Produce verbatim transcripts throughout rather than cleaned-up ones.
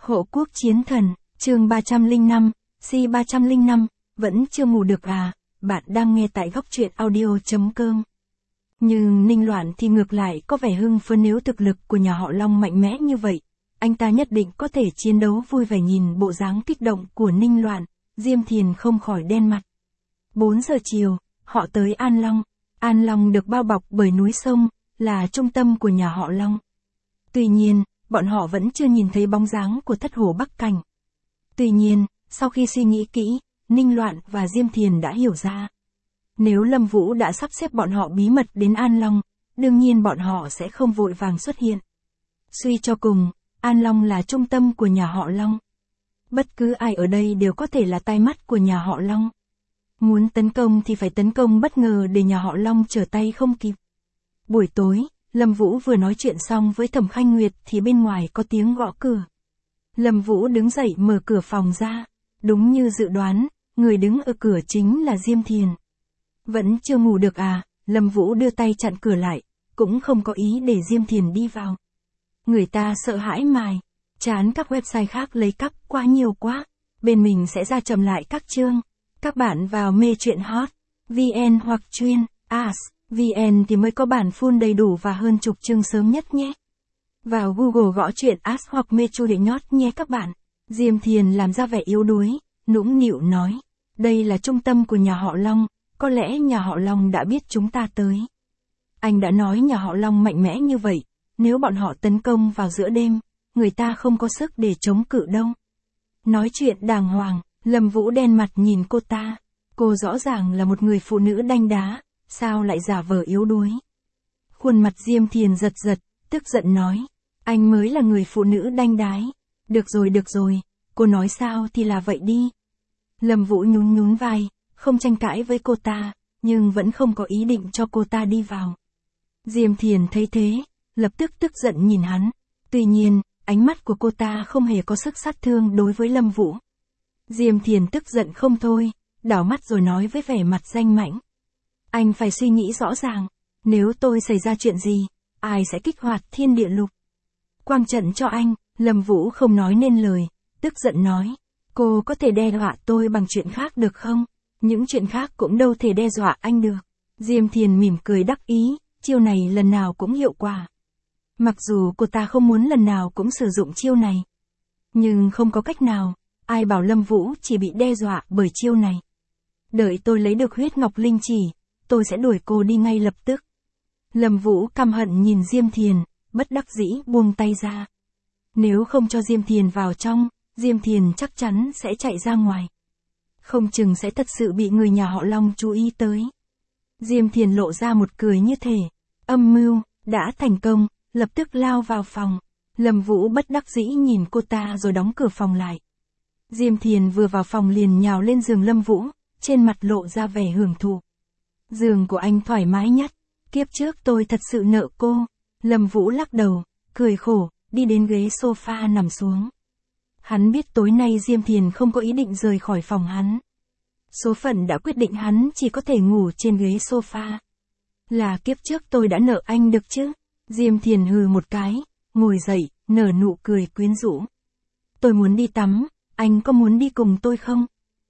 Hộ quốc chiến thần, chương ba trăm lẻ năm, C ba trăm lẻ năm, vẫn chưa ngủ được à, bạn đang nghe tại góc truyện audio.com. Nhưng Ninh Loạn thì ngược lại có vẻ hưng phấn, nếu thực lực của nhà họ Long mạnh mẽ như vậy, anh ta nhất định có thể chiến đấu vui vẻ. Nhìn bộ dáng kích động của Ninh Loạn, Diêm Thiền không khỏi đen mặt. bốn giờ chiều, họ tới An Long. An Long được bao bọc bởi núi sông, là trung tâm của nhà họ Long. Tuy nhiên, bọn họ vẫn chưa nhìn thấy bóng dáng của Thất Hổ Bắc Cảnh. Tuy nhiên, sau khi suy nghĩ kỹ, Ninh Loạn và Diêm Thiền đã hiểu ra. Nếu Lâm Vũ đã sắp xếp bọn họ bí mật đến An Long, đương nhiên bọn họ sẽ không vội vàng xuất hiện. Suy cho cùng, An Long là trung tâm của nhà họ Long. Bất cứ ai ở đây đều có thể là tai mắt của nhà họ Long. Muốn tấn công thì phải tấn công bất ngờ để nhà họ Long trở tay không kịp. Buổi tối, Lâm Vũ vừa nói chuyện xong với Thẩm Khanh Nguyệt thì bên ngoài có tiếng gõ cửa. Lâm Vũ đứng dậy mở cửa phòng ra. Đúng như dự đoán, người đứng ở cửa chính là Diêm Thiền. Vẫn chưa ngủ được à, Lâm Vũ đưa tay chặn cửa lại, cũng không có ý để Diêm Thiền đi vào. Người ta sợ hãi mài, chán các website khác lấy cắp quá nhiều quá, bên mình sẽ ra chậm lại các chương. Các bạn vào mê truyện hot, vn hoặc chuyên, as, vn thì mới có bản full đầy đủ và hơn chục chương sớm nhất nhé. Vào Google gõ truyện as hoặc mê chu để nhót nhé các bạn. Diêm Thiền làm ra vẻ yếu đuối, nũng nịu nói, đây là trung tâm của nhà họ Long, có lẽ nhà họ Long đã biết chúng ta tới. Anh đã nói nhà họ Long mạnh mẽ như vậy, nếu bọn họ tấn công vào giữa đêm, người ta không có sức để chống cự đâu. Nói chuyện đàng hoàng, Lâm Vũ đen mặt nhìn cô ta, cô rõ ràng là một người phụ nữ đanh đá, sao lại giả vờ yếu đuối. Khuôn mặt Diêm Thiền giật giật, tức giận nói, anh mới là người phụ nữ đanh đái. Được rồi được rồi, cô nói sao thì là vậy đi. Lâm Vũ nhún nhún vai, không tranh cãi với cô ta, nhưng vẫn không có ý định cho cô ta đi vào. Diêm Thiền thấy thế, lập tức tức giận nhìn hắn. Tuy nhiên, ánh mắt của cô ta không hề có sức sát thương đối với Lâm Vũ. Diêm Thiền tức giận không thôi, đảo mắt rồi nói với vẻ mặt danh mãnh. Anh phải suy nghĩ rõ ràng, nếu tôi xảy ra chuyện gì, ai sẽ kích hoạt thiên địa lục? Quang trận cho anh. Lâm Vũ không nói nên lời, tức giận nói, cô có thể đe dọa tôi bằng chuyện khác được không? Những chuyện khác cũng đâu thể đe dọa anh được. Diêm Thiền mỉm cười đắc ý, chiêu này lần nào cũng hiệu quả. Mặc dù cô ta không muốn lần nào cũng sử dụng chiêu này. Nhưng không có cách nào, ai bảo Lâm Vũ chỉ bị đe dọa bởi chiêu này. Đợi tôi lấy được huyết ngọc linh chỉ, tôi sẽ đuổi cô đi ngay lập tức. Lâm Vũ căm hận nhìn Diêm Thiền, bất đắc dĩ buông tay ra. Nếu không cho Diêm Thiền vào trong, Diêm Thiền chắc chắn sẽ chạy ra ngoài. Không chừng sẽ thật sự bị người nhà họ Long chú ý tới. Diêm Thiền lộ ra một cười như thể, âm mưu, đã thành công, lập tức lao vào phòng. Lâm Vũ bất đắc dĩ nhìn cô ta rồi đóng cửa phòng lại. Diêm Thiền vừa vào phòng liền nhào lên giường Lâm Vũ, trên mặt lộ ra vẻ hưởng thụ. Giường của anh thoải mái nhất, kiếp trước tôi thật sự nợ cô. Lâm Vũ lắc đầu, cười khổ, đi đến ghế sofa nằm xuống. Hắn biết tối nay Diêm Thiền không có ý định rời khỏi phòng hắn. Số phận đã quyết định hắn chỉ có thể ngủ trên ghế sofa. Là kiếp trước tôi đã nợ anh được chứ? Diêm Thiền hừ một cái, ngồi dậy, nở nụ cười quyến rũ. Tôi muốn đi tắm, anh có muốn đi cùng tôi không?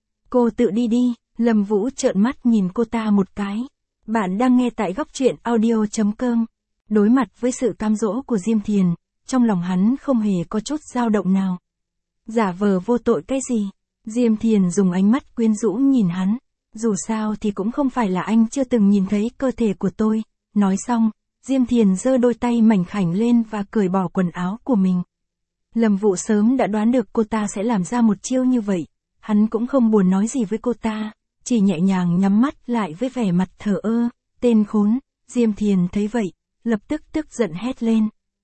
Cô tự đi đi. Lâm Vũ trợn mắt nhìn cô ta một cái. Bạn đang nghe tại góc truyện audio.com. Đối mặt với sự cám dỗ của Diêm Thiền, trong lòng hắn không hề có chút dao động nào. Giả vờ vô tội cái gì? Diêm Thiền dùng ánh mắt quyến rũ nhìn hắn. Dù sao thì cũng không phải là anh chưa từng nhìn thấy cơ thể của tôi. Nói xong, Diêm Thiền giơ đôi tay mảnh khảnh lên và cởi bỏ quần áo của mình. Lâm Vũ sớm đã đoán được cô ta sẽ làm ra một chiêu như vậy. Hắn cũng không buồn nói gì với cô ta, chỉ nhẹ nhàng nhắm mắt lại với vẻ mặt thờ ơ. Tên khốn. Diêm Thiền thấy vậy, lập tức tức giận hét lên.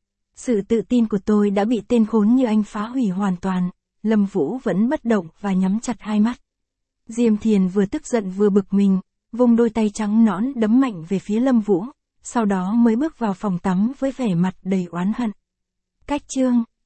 Sự tự tin của tôi đã bị tên khốn như anh phá hủy hoàn toàn. Lâm Vũ vẫn bất động và nhắm chặt hai mắt. Diêm Thiền vừa tức giận vừa bực mình, vung đôi tay trắng nõn đấm mạnh về phía Lâm Vũ, sau đó mới bước vào phòng tắm với vẻ mặt đầy oán hận. Cách chương